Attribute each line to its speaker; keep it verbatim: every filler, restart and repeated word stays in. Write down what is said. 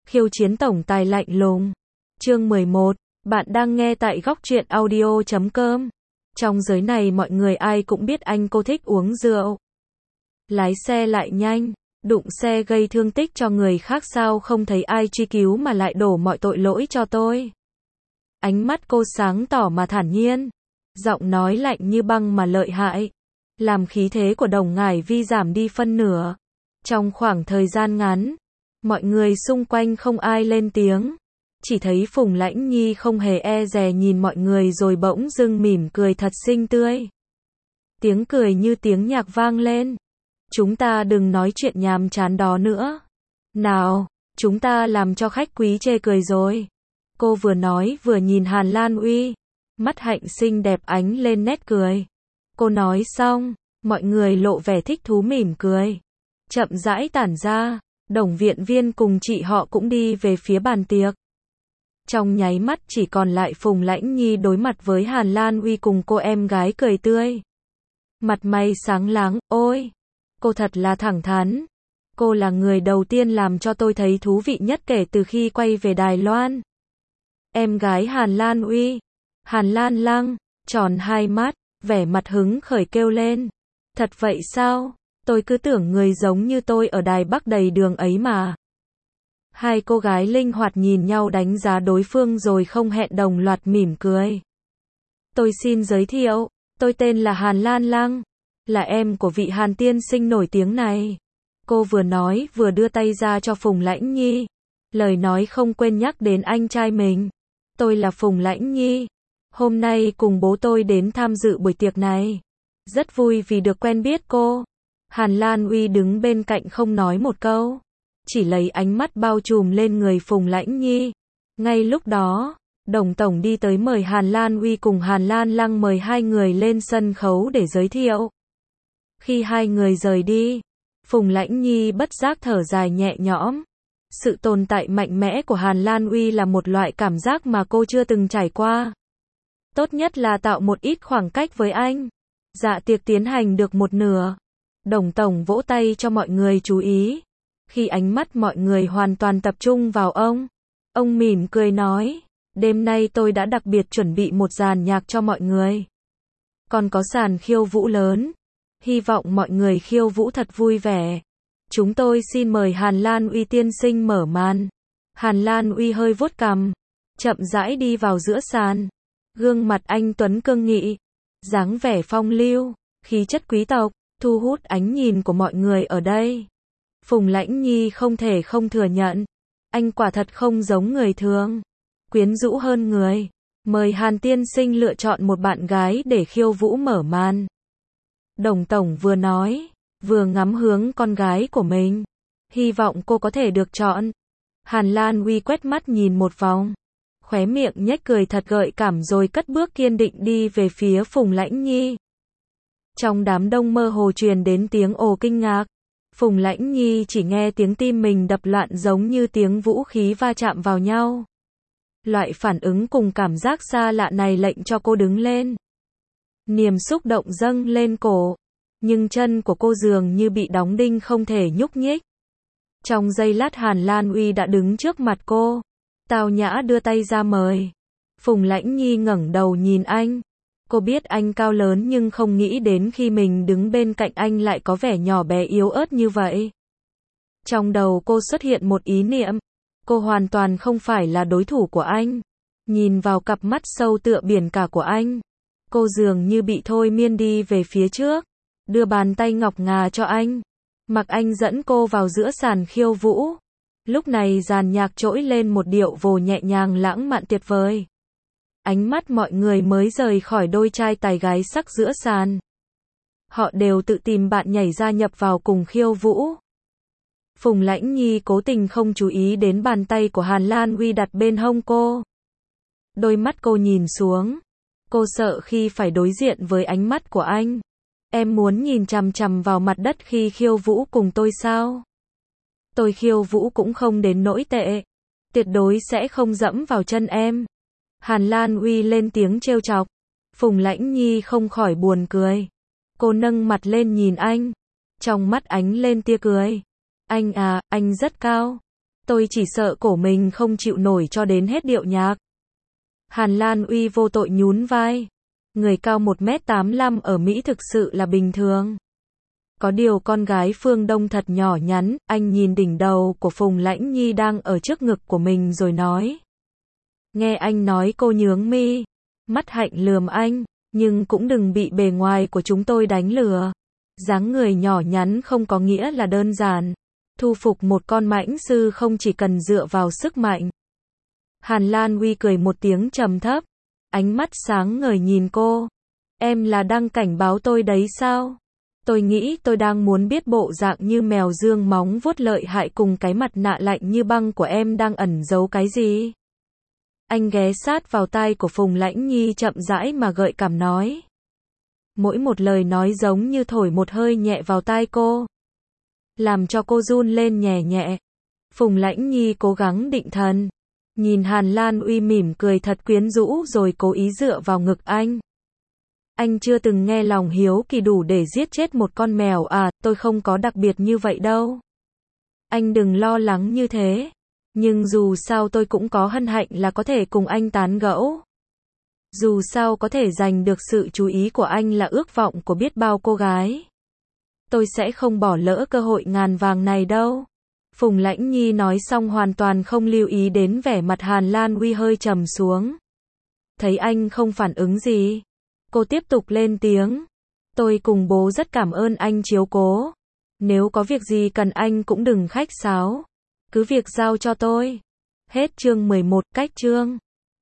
Speaker 1: Khiêu chiến tổng tài lạnh lùng. Chương mười một. Bạn đang nghe tại góc truyện audio chấm com. Trong giới này mọi người ai cũng biết anh cô thích uống rượu. Lái xe lại nhanh, đụng xe gây thương tích cho người khác, sao không thấy ai truy cứu mà lại đổ mọi tội lỗi cho tôi. Ánh mắt cô sáng tỏ mà thản nhiên, giọng nói lạnh như băng mà lợi hại, làm khí thế của Đồng Ngải Vi giảm đi phân nửa. Trong khoảng thời gian ngắn, mọi người xung quanh không ai lên tiếng, chỉ thấy Phùng Lãnh Nhi không hề e dè nhìn mọi người rồi bỗng dưng mỉm cười thật xinh tươi. Tiếng cười như tiếng nhạc vang lên. Chúng ta đừng nói chuyện nhàm chán đó nữa. Nào, chúng ta làm cho khách quý chê cười rồi. Cô vừa nói vừa nhìn Hàn Lan Uy, mắt hạnh xinh đẹp ánh lên nét cười. Cô nói xong, mọi người lộ vẻ thích thú mỉm cười. Chậm rãi tản ra, Đồng Viện Viên cùng chị họ cũng đi về phía bàn tiệc. Trong nháy mắt chỉ còn lại Phùng Lãnh Nhi đối mặt với Hàn Lan Uy cùng cô em gái cười tươi. Mặt mày sáng láng, ôi, cô thật là thẳng thắn. Cô là người đầu tiên làm cho tôi thấy thú vị nhất kể từ khi quay về Đài Loan. Em gái Hàn Lan Uy, Hàn Lan Lăng, tròn hai mắt, vẻ mặt hứng khởi kêu lên. Thật vậy sao? Tôi cứ tưởng người giống như tôi ở Đài Bắc đầy đường ấy mà. Hai cô gái linh hoạt nhìn nhau đánh giá đối phương rồi không hẹn đồng loạt mỉm cười. Tôi xin giới thiệu, tôi tên là Hàn Lan Lăng, là em của vị Hàn tiên sinh nổi tiếng này. Cô vừa nói vừa đưa tay ra cho Phùng Lãnh Nhi, lời nói không quên nhắc đến anh trai mình. Tôi là Phùng Lãnh Nhi, hôm nay cùng bố tôi đến tham dự buổi tiệc này. Rất vui vì được quen biết cô. Hàn Lan Uy đứng bên cạnh không nói một câu, chỉ lấy ánh mắt bao trùm lên người Phùng Lãnh Nhi. Ngay lúc đó, Đồng Tổng đi tới mời Hàn Lan Uy cùng Hàn Lan Lăng mời hai người lên sân khấu để giới thiệu. Khi hai người rời đi, Phùng Lãnh Nhi bất giác thở dài nhẹ nhõm. Sự tồn tại mạnh mẽ của Hàn Lan Uy là một loại cảm giác mà cô chưa từng trải qua. Tốt nhất là tạo một ít khoảng cách với anh. Dạ tiệc tiến hành được một nửa, Đồng Tổng vỗ tay cho mọi người chú ý. Khi ánh mắt mọi người hoàn toàn tập trung vào ông, ông mỉm cười nói, đêm nay tôi đã đặc biệt chuẩn bị một dàn nhạc cho mọi người. Còn có sàn khiêu vũ lớn, hy vọng mọi người khiêu vũ thật vui vẻ. Chúng tôi xin mời Hàn Lan Uy tiên sinh mở màn. Hàn Lan Uy hơi vuốt cằm, chậm rãi đi vào giữa sàn. Gương mặt anh tuấn cương nghị, dáng vẻ phong lưu, khí chất quý tộc, thu hút ánh nhìn của mọi người ở đây. Phùng Lãnh Nhi không thể không thừa nhận, anh quả thật không giống người thường, quyến rũ hơn người. Mời Hàn tiên sinh lựa chọn một bạn gái để khiêu vũ mở màn. Đồng Tổng vừa nói, vừa ngắm hướng con gái của mình, hy vọng cô có thể được chọn. Hàn Lan Uy quét mắt nhìn một vòng, khóe miệng nhếch cười thật gợi cảm rồi cất bước kiên định đi về phía Phùng Lãnh Nhi. Trong đám đông mơ hồ truyền đến tiếng ồ kinh ngạc. Phùng Lãnh Nhi chỉ nghe tiếng tim mình đập loạn giống như tiếng vũ khí va chạm vào nhau. Loại phản ứng cùng cảm giác xa lạ này lệnh cho cô đứng lên. Niềm xúc động dâng lên cổ, nhưng chân của cô dường như bị đóng đinh không thể nhúc nhích. Trong giây lát Hàn Lan Uy đã đứng trước mặt cô, tao nhã đưa tay ra mời. Phùng Lãnh Nhi ngẩng đầu nhìn anh. Cô biết anh cao lớn nhưng không nghĩ đến khi mình đứng bên cạnh anh lại có vẻ nhỏ bé yếu ớt như vậy. Trong đầu cô xuất hiện một ý niệm, cô hoàn toàn không phải là đối thủ của anh. Nhìn vào cặp mắt sâu tựa biển cả của anh, cô dường như bị thôi miên đi về phía trước, đưa bàn tay ngọc ngà cho anh, mặc anh dẫn cô vào giữa sàn khiêu vũ. Lúc này dàn nhạc trỗi lên một điệu vồ nhẹ nhàng lãng mạn tuyệt vời. Ánh mắt mọi người mới rời khỏi đôi trai tài gái sắc giữa sàn. Họ đều tự tìm bạn nhảy ra nhập vào cùng khiêu vũ. Phùng Lãnh Nhi cố tình không chú ý đến bàn tay của Hàn Lan Uy đặt bên hông cô. Đôi mắt cô nhìn xuống. Cô sợ khi phải đối diện với ánh mắt của anh. Em muốn nhìn chằm chằm vào mặt đất khi khiêu vũ cùng tôi sao? Tôi khiêu vũ cũng không đến nỗi tệ. Tuyệt đối sẽ không dẫm vào chân em. Hàn Lan Uy lên tiếng trêu chọc. Phùng Lãnh Nhi không khỏi buồn cười. Cô nâng mặt lên nhìn anh. Trong mắt ánh lên tia cười. Anh à, anh rất cao. Tôi chỉ sợ cổ mình không chịu nổi cho đến hết điệu nhạc. Hàn Lan Uy vô tội nhún vai. Người cao một mét tám mươi lăm ở Mỹ thực sự là bình thường. Có điều con gái Phương Đông thật nhỏ nhắn, anh nhìn đỉnh đầu của Phùng Lãnh Nhi đang ở trước ngực của mình rồi nói. Nghe anh nói cô nhướng mi. Mắt Hạnh lườm anh, nhưng cũng đừng bị bề ngoài của chúng tôi đánh lừa. Dáng người nhỏ nhắn không có nghĩa là đơn giản. Thu phục một con mãnh sư không chỉ cần dựa vào sức mạnh. Hàn Lan Uy cười một tiếng trầm thấp. Ánh mắt sáng ngời nhìn cô. Em là đang cảnh báo tôi đấy sao? Tôi nghĩ tôi đang muốn biết bộ dạng như mèo dương móng vuốt lợi hại cùng cái mặt nạ lạnh như băng của em đang ẩn giấu cái gì? Anh ghé sát vào tai của Phùng Lãnh Nhi chậm rãi mà gợi cảm nói. Mỗi một lời nói giống như thổi một hơi nhẹ vào tai cô. Làm cho cô run lên nhẹ nhẹ. Phùng Lãnh Nhi cố gắng định thần. Nhìn Hàn Lan Uy mỉm cười thật quyến rũ rồi cố ý dựa vào ngực anh. Anh chưa từng nghe lòng hiếu kỳ đủ để giết chết một con mèo à, tôi không có đặc biệt như vậy đâu. Anh đừng lo lắng như thế. Nhưng dù sao tôi cũng có hân hạnh là có thể cùng anh tán gẫu. Dù sao có thể giành được sự chú ý của anh là ước vọng của biết bao cô gái. Tôi sẽ không bỏ lỡ cơ hội ngàn vàng này đâu. Phùng Lãnh Nhi nói xong hoàn toàn không lưu ý đến vẻ mặt Hàn Lan Uy hơi trầm xuống. Thấy anh không phản ứng gì. Cô tiếp tục lên tiếng. Tôi cùng bố rất cảm ơn anh chiếu cố. Nếu có việc gì cần anh cũng đừng khách sáo. Cứ việc giao cho tôi. Hết chương mười một, cách chương.